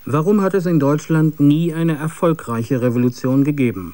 Warum hat es in Deutschland nie eine erfolgreiche Revolution gegeben?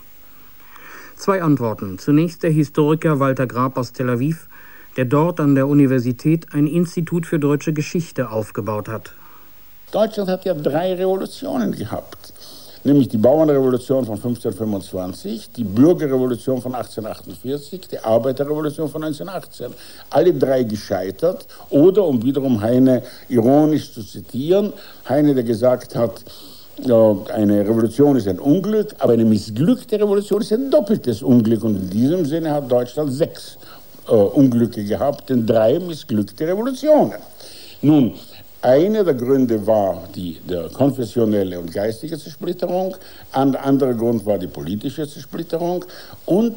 2 Antworten. Zunächst der Historiker Walter Grab aus Tel Aviv, der dort an der Universität ein Institut für deutsche Geschichte aufgebaut hat. Deutschland hat ja 3 Revolutionen gehabt. Nämlich die Bauernrevolution von 1525, die Bürgerrevolution von 1848, die Arbeiterrevolution von 1918. Alle 3 gescheitert. Oder, um wiederum Heine ironisch zu zitieren, Heine, der gesagt hat, eine Revolution ist ein Unglück, aber eine missglückte Revolution ist ein doppeltes Unglück. Und in diesem Sinne hat Deutschland 6 Unglücke gehabt, denn 3 missglückte Revolutionen. Nun, einer der Gründe war der konfessionelle und geistige Zersplitterung, ein anderer Grund war die politische Zersplitterung und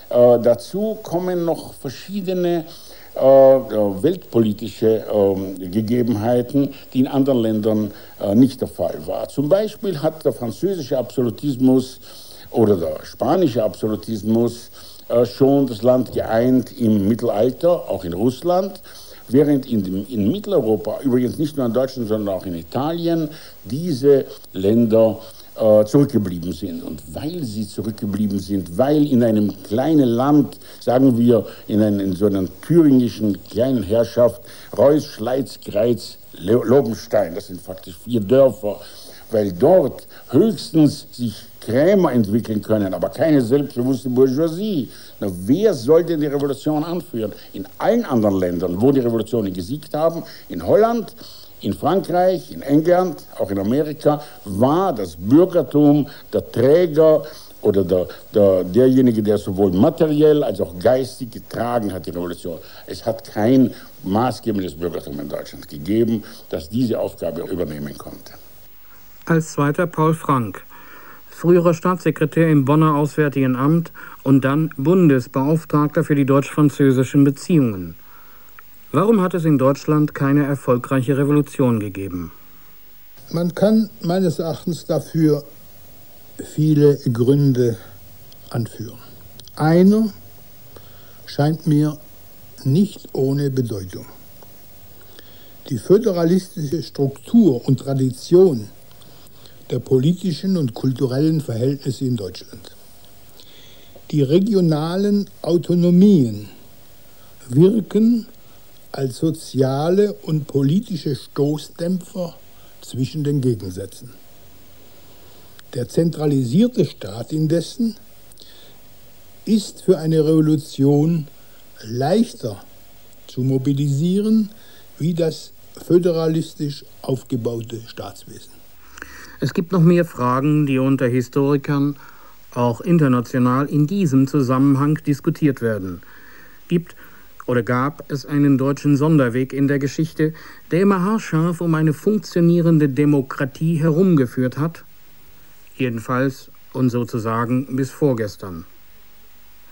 dazu kommen noch verschiedene weltpolitische Gegebenheiten, die in anderen Ländern nicht der Fall waren. Zum Beispiel hat der französische Absolutismus oder der spanische Absolutismus schon das Land geeint im Mittelalter, auch in Russland, während in Mitteleuropa, übrigens nicht nur in Deutschland, sondern auch in Italien, diese Länder zurückgeblieben sind. Und weil sie zurückgeblieben sind, weil in einem kleinen Land, sagen wir in so einer thüringischen kleinen Herrschaft, Reuss, Schleiz, Greiz, Lobenstein, das sind faktisch 4 Dörfer, weil dort höchstens sich Krämer entwickeln können, aber keine selbstbewusste Bourgeoisie. Na, wer soll denn die Revolution anführen? In allen anderen Ländern, wo die Revolutionen gesiegt haben, in Holland, in Frankreich, in England, auch in Amerika, war das Bürgertum der Träger oder derjenige, der sowohl materiell als auch geistig getragen hat, die Revolution. Es hat kein maßgebendes Bürgertum in Deutschland gegeben, das diese Aufgabe übernehmen konnte. Als zweiter Paul Frank, früherer Staatssekretär im Bonner Auswärtigen Amt und dann Bundesbeauftragter für die deutsch-französischen Beziehungen. Warum hat es in Deutschland keine erfolgreiche Revolution gegeben? Man kann meines Erachtens dafür viele Gründe anführen. Einer scheint mir nicht ohne Bedeutung. Die föderalistische Struktur und Tradition der politischen und kulturellen Verhältnisse in Deutschland. Die regionalen Autonomien wirken als soziale und politische Stoßdämpfer zwischen den Gegensätzen. Der zentralisierte Staat indessen ist für eine Revolution leichter zu mobilisieren wie das föderalistisch aufgebaute Staatswesen. Es gibt noch mehr Fragen, die unter Historikern auch international in diesem Zusammenhang diskutiert werden. Gab es einen deutschen Sonderweg in der Geschichte, der immer haarscharf um eine funktionierende Demokratie herumgeführt hat? Jedenfalls und sozusagen bis vorgestern.